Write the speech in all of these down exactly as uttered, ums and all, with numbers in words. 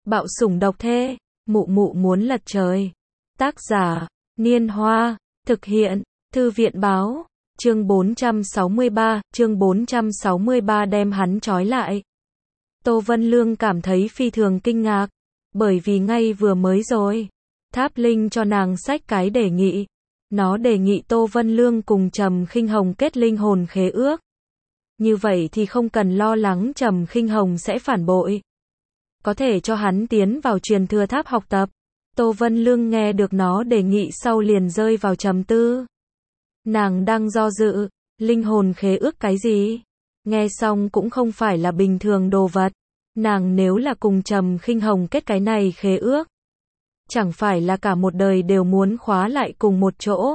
Bạo sủng độc thê, mụ mụ muốn lật trời. Tác giả, Niên Hoa, thực hiện, Thư viện báo, chương bốn trăm sáu mươi ba, chương bốn trăm sáu mươi ba đem hắn trói lại. Tô Vân Lương cảm thấy phi thường kinh ngạc, bởi vì ngay vừa mới rồi, Tháp Linh cho nàng xách cái đề nghị. Nó đề nghị Tô Vân Lương cùng Trầm Khinh Hồng kết linh hồn khế ước. Như vậy thì không cần lo lắng Trầm Khinh Hồng sẽ phản bội. Có thể cho hắn tiến vào truyền thừa tháp học tập. Tô Vân Lương nghe được nó đề nghị sau liền rơi vào trầm tư. Nàng đang do dự, linh hồn khế ước cái gì? Nghe xong cũng không phải là bình thường đồ vật. Nàng nếu là cùng Trầm Khinh Hồng kết cái này khế ước, chẳng phải là cả một đời đều muốn khóa lại cùng một chỗ.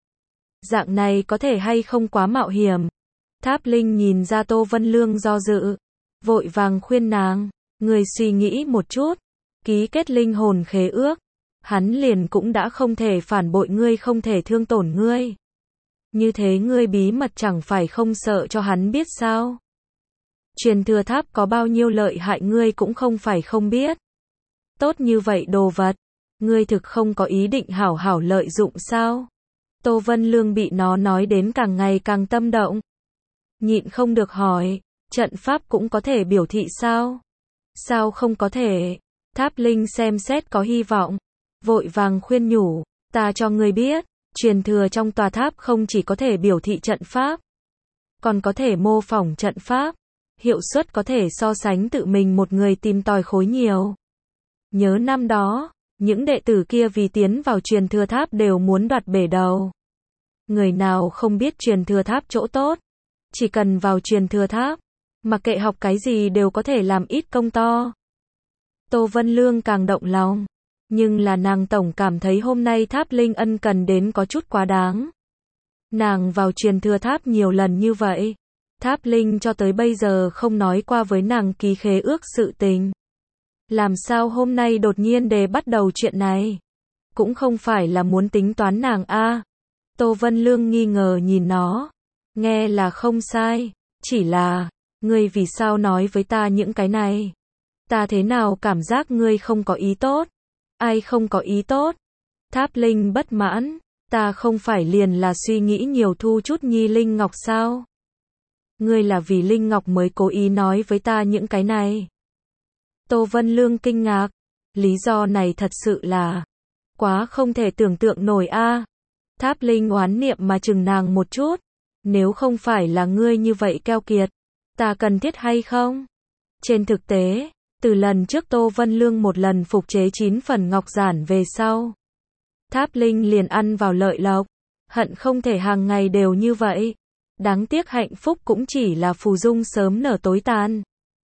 Dạng này có thể hay không quá mạo hiểm. Tháp Linh nhìn ra Tô Vân Lương do dự, vội vàng khuyên nàng, người suy nghĩ một chút, ký kết linh hồn khế ước, hắn liền cũng đã không thể phản bội ngươi, không thể thương tổn ngươi. Như thế ngươi bí mật chẳng phải không sợ cho hắn biết sao? Truyền thừa tháp có bao nhiêu lợi hại ngươi cũng không phải không biết. Tốt như vậy đồ vật, ngươi thực không có ý định hảo hảo lợi dụng sao? Tô Vân Lương bị nó nói đến càng ngày càng tâm động. Nhịn không được hỏi, trận pháp cũng có thể biểu thị sao? Sao không có thể? Tháp Linh xem xét có hy vọng, vội vàng khuyên nhủ, ta cho ngươi biết, truyền thừa trong tòa tháp không chỉ có thể biểu thị trận pháp, còn có thể mô phỏng trận pháp, hiệu suất có thể so sánh tự mình một người tìm tòi khối nhiều. Nhớ năm đó, những đệ tử kia vì tiến vào truyền thừa tháp đều muốn đoạt bể đầu. Người nào không biết truyền thừa tháp chỗ tốt, chỉ cần vào truyền thừa tháp, mặc kệ học cái gì đều có thể làm ít công to. Tô Vân Lương càng động lòng, nhưng là nàng tổng cảm thấy hôm nay Tháp Linh ân cần đến có chút quá đáng. Nàng vào truyền thừa tháp nhiều lần như vậy, Tháp Linh cho tới bây giờ không nói qua với nàng ký khế ước sự tình. Làm sao hôm nay đột nhiên để bắt đầu chuyện này? Cũng không phải là muốn tính toán nàng a. À. Tô Vân Lương nghi ngờ nhìn nó, nghe là không sai, chỉ là, ngươi vì sao nói với ta những cái này? Ta thế nào cảm giác ngươi không có ý tốt? Ai không có ý tốt? Tháp Linh bất mãn, ta không phải liền là suy nghĩ nhiều thu chút nhi linh ngọc sao? Ngươi là vì linh ngọc mới cố ý nói với ta những cái này. Tô Vân Lương kinh ngạc, lý do này thật sự là quá không thể tưởng tượng nổi a. À. Tháp Linh oán niệm mà chừng nàng một chút, nếu không phải là ngươi như vậy keo kiệt, ta cần thiết hay không? Trên thực tế, từ lần trước Tô Vân Lương một lần phục chế chín phần ngọc giản về sau, Tháp Linh liền ăn vào lợi lộc, hận không thể hàng ngày đều như vậy. Đáng tiếc hạnh phúc cũng chỉ là phù dung sớm nở tối tàn.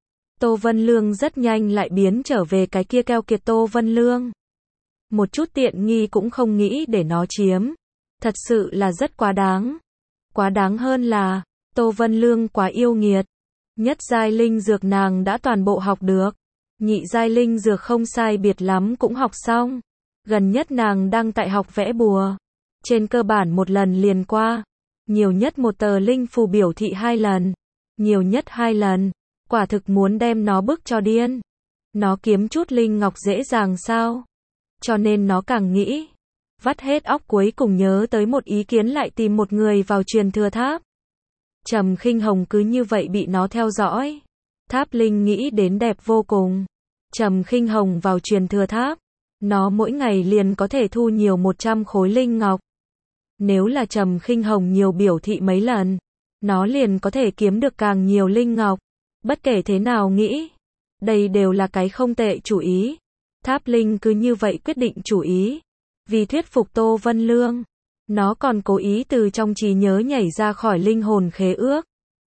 Tô Vân Lương rất nhanh lại biến trở về cái kia keo kiệt Tô Vân Lương. Một chút tiện nghi cũng không nghĩ để nó chiếm. Thật sự là rất quá đáng. Quá đáng hơn là, Tô Vân Lương quá yêu nghiệt. Nhất giai linh dược nàng đã toàn bộ học được. Nhị giai linh dược không sai biệt lắm cũng học xong. Gần nhất nàng đang tại học vẽ bùa. Trên cơ bản một lần liền qua. Nhiều nhất một tờ linh phù biểu thị hai lần. Nhiều nhất hai lần. Quả thực muốn đem nó bức cho điên. Nó kiếm chút linh ngọc dễ dàng sao? Cho nên nó càng nghĩ. Vắt hết óc cuối cùng nhớ tới một ý kiến lại tìm một người vào truyền thừa tháp. Trầm Khinh Hồng cứ như vậy bị nó theo dõi. Tháp Linh nghĩ đến đẹp vô cùng. Trầm Khinh Hồng vào truyền thừa tháp. Nó mỗi ngày liền có thể thu nhiều một trăm khối linh ngọc. Nếu là Trầm Khinh Hồng nhiều biểu thị mấy lần, nó liền có thể kiếm được càng nhiều linh ngọc. Bất kể thế nào nghĩ, đây đều là cái không tệ chủ ý. Tháp Linh cứ như vậy quyết định chủ ý. Vì thuyết phục Tô Vân Lương, nó còn cố ý từ trong trí nhớ nhảy ra khỏi linh hồn khế ước.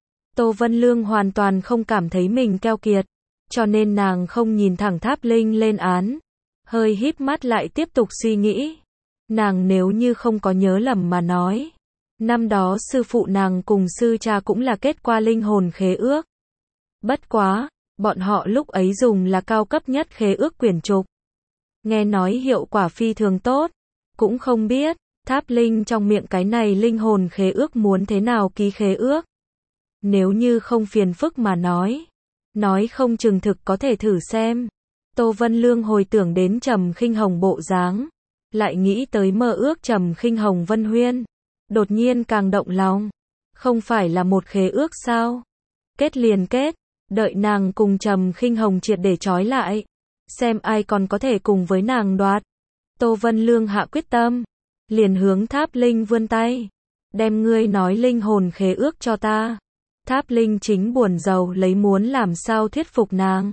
Tô Vân Lương hoàn toàn không cảm thấy mình keo kiệt, cho nên nàng không nhìn thẳng Tháp Linh lên án. Hơi híp mắt lại tiếp tục suy nghĩ. Nàng nếu như không có nhớ lầm mà nói, năm đó sư phụ nàng cùng sư cha cũng là kết qua linh hồn khế ước. Bất quá, bọn họ lúc ấy dùng là cao cấp nhất khế ước quyển trục. Nghe nói hiệu quả phi thường tốt, cũng không biết, Tháp Linh trong miệng cái này linh hồn khế ước muốn thế nào ký khế ước. Nếu như không phiền phức mà nói, nói không chừng thực có thể thử xem. Tô Vân Lương hồi tưởng đến Trầm Khinh Hồng bộ dáng, lại nghĩ tới mơ ước Trầm Khinh Hồng Vân Huyên, đột nhiên càng động lòng. Không phải là một khế ước sao? Kết liền kết, đợi nàng cùng Trầm Khinh Hồng triệt để trói lại, xem ai còn có thể cùng với nàng đoạt. Tô Vân Lương hạ quyết tâm, liền hướng Tháp Linh vươn tay, đem ngươi nói linh hồn khế ước cho ta. Tháp Linh chính buồn rầu lấy muốn làm sao thuyết phục nàng.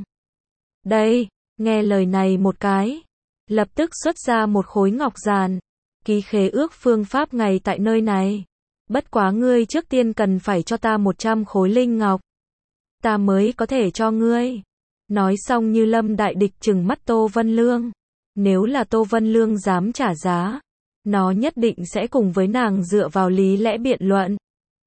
Đây, nghe lời này một cái, lập tức xuất ra một khối ngọc giản, ký khế ước phương pháp ngay tại nơi này. Bất quá ngươi trước tiên cần phải cho ta một trăm khối linh ngọc, ta mới có thể cho ngươi. Nói xong như lâm đại địch trừng mắt Tô Vân Lương. Nếu là Tô Vân Lương dám trả giá, nó nhất định sẽ cùng với nàng dựa vào lý lẽ biện luận.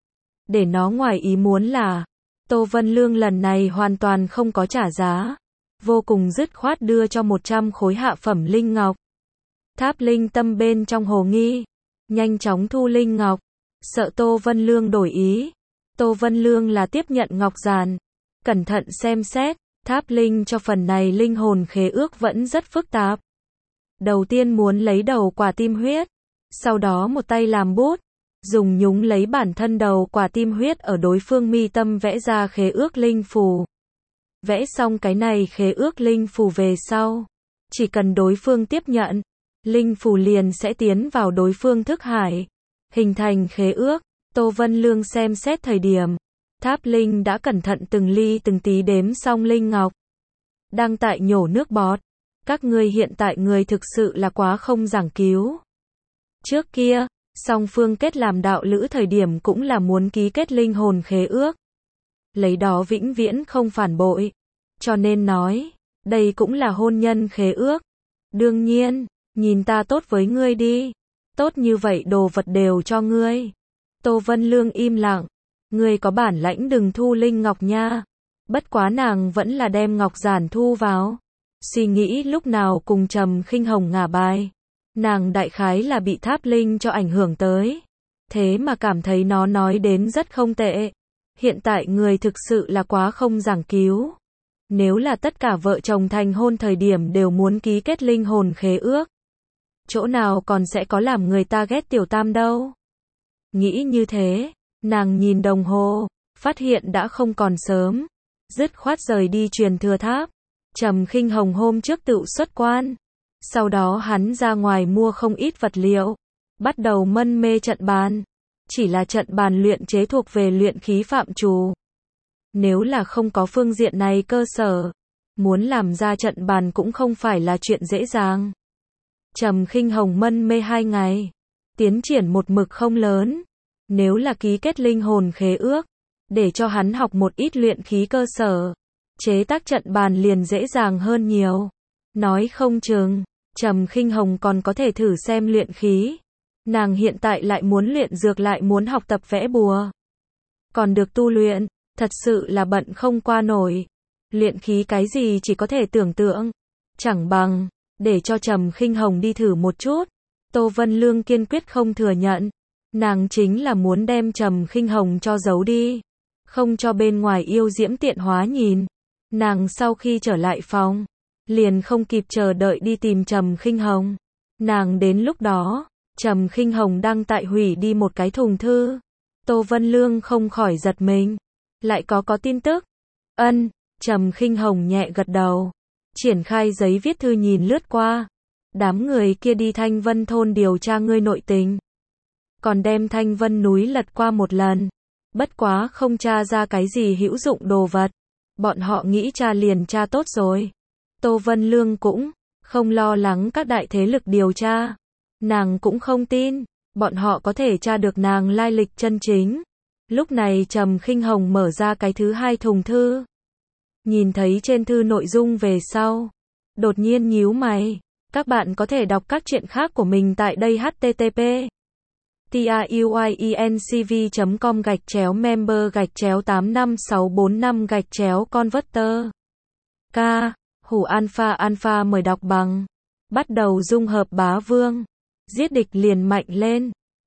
Để nó ngoài ý muốn là, Tô Vân Lương lần này hoàn toàn không có trả giá, vô cùng dứt khoát đưa cho một trăm khối hạ phẩm linh ngọc. Tháp Linh tâm bên trong hồ nghi, nhanh chóng thu linh ngọc, sợ Tô Vân Lương đổi ý. Tô Vân Lương là tiếp nhận ngọc giản, cẩn thận xem xét, Tháp Linh cho phần này linh hồn khế ước vẫn rất phức tạp. Đầu tiên muốn lấy đầu quả tim huyết, sau đó một tay làm bút, dùng nhúng lấy bản thân đầu quả tim huyết ở đối phương mi tâm vẽ ra khế ước linh phù. Vẽ xong cái này khế ước linh phù về sau, chỉ cần đối phương tiếp nhận, linh phù liền sẽ tiến vào đối phương thức hải, hình thành khế ước. Tô Vân Lương xem xét thời điểm, Tháp Linh đã cẩn thận từng ly từng tí đếm xong linh ngọc, đang tại nhổ nước bọt. Các ngươi hiện tại người thực sự là quá không giảng cứu. Trước kia, song phương kết làm đạo lữ thời điểm cũng là muốn ký kết linh hồn khế ước, lấy đó vĩnh viễn không phản bội. Cho nên nói, đây cũng là hôn nhân khế ước. Đương nhiên, nhìn ta tốt với ngươi đi, tốt như vậy đồ vật đều cho ngươi. Tô Vân Lương im lặng, ngươi có bản lãnh đừng thu linh ngọc nha. Bất quá nàng vẫn là đem ngọc giản thu vào. Suy nghĩ lúc nào cùng Trầm Khinh Hồng ngả bài, nàng đại khái là bị Tháp Linh cho ảnh hưởng tới, thế mà cảm thấy nó nói đến rất không tệ. Hiện tại người thực sự là quá không giảng cứu. Nếu là tất cả vợ chồng thành hôn thời điểm đều muốn ký kết linh hồn khế ước, chỗ nào còn sẽ có làm người ta ghét tiểu tam đâu. Nghĩ như thế, nàng nhìn đồng hồ, phát hiện đã không còn sớm, dứt khoát rời đi truyền thừa tháp. Trầm Khinh Hồng hôm trước tự xuất quan, sau đó hắn ra ngoài mua không ít vật liệu, bắt đầu mân mê trận bàn. Chỉ là trận bàn luyện chế thuộc về luyện khí phạm trù. Nếu là không có phương diện này cơ sở, muốn làm ra trận bàn cũng không phải là chuyện dễ dàng. Trầm Khinh Hồng mân mê hai ngày, tiến triển một mực không lớn. Nếu là ký kết linh hồn khế ước, để cho hắn học một ít luyện khí cơ sở, chế tác trận bàn liền dễ dàng hơn nhiều. Nói không chừng, Trầm Khinh Hồng còn có thể thử xem luyện khí. Nàng hiện tại lại muốn luyện dược lại muốn học tập vẽ bùa. Còn được tu luyện, thật sự là bận không qua nổi. Luyện khí cái gì chỉ có thể tưởng tượng. Chẳng bằng, để cho Trầm Khinh Hồng đi thử một chút. Tô Vân Lương kiên quyết không thừa nhận. Nàng chính là muốn đem Trầm Khinh Hồng cho giấu đi. Không cho bên ngoài yêu diễm tiện hóa nhìn. Nàng sau khi trở lại phòng, liền không kịp chờ đợi đi tìm Trầm Khinh Hồng. Nàng đến lúc đó, Trầm Khinh Hồng đang tại hủy đi một cái thùng thư. Tô Vân Lương không khỏi giật mình. Lại có có tin tức. Ân, Trầm Khinh Hồng nhẹ gật đầu. Triển khai giấy viết thư nhìn lướt qua. Đám người kia đi Thanh Vân thôn điều tra ngươi nội tình. Còn đem Thanh Vân núi lật qua một lần. Bất quá không tra ra cái gì hữu dụng đồ vật. Bọn họ nghĩ tra liền tra tốt rồi. Tô Vân Lương cũng không lo lắng các đại thế lực điều tra. Nàng cũng không tin, bọn họ có thể tra được nàng lai lịch chân chính. Lúc này Trầm Khinh Hồng mở ra cái thứ hai thùng thư. Nhìn thấy trên thư nội dung về sau, đột nhiên nhíu mày. Các bạn có thể đọc các chuyện khác của mình tại đây h t t p truyencv chấm com gạch chéo member gạch chéo tám năm sáu bốn năm gạch chéo converter. K. Hủ Alpha Alpha mời đọc bằng. Bắt đầu dung hợp bá vương. Giết địch liền mạnh lên.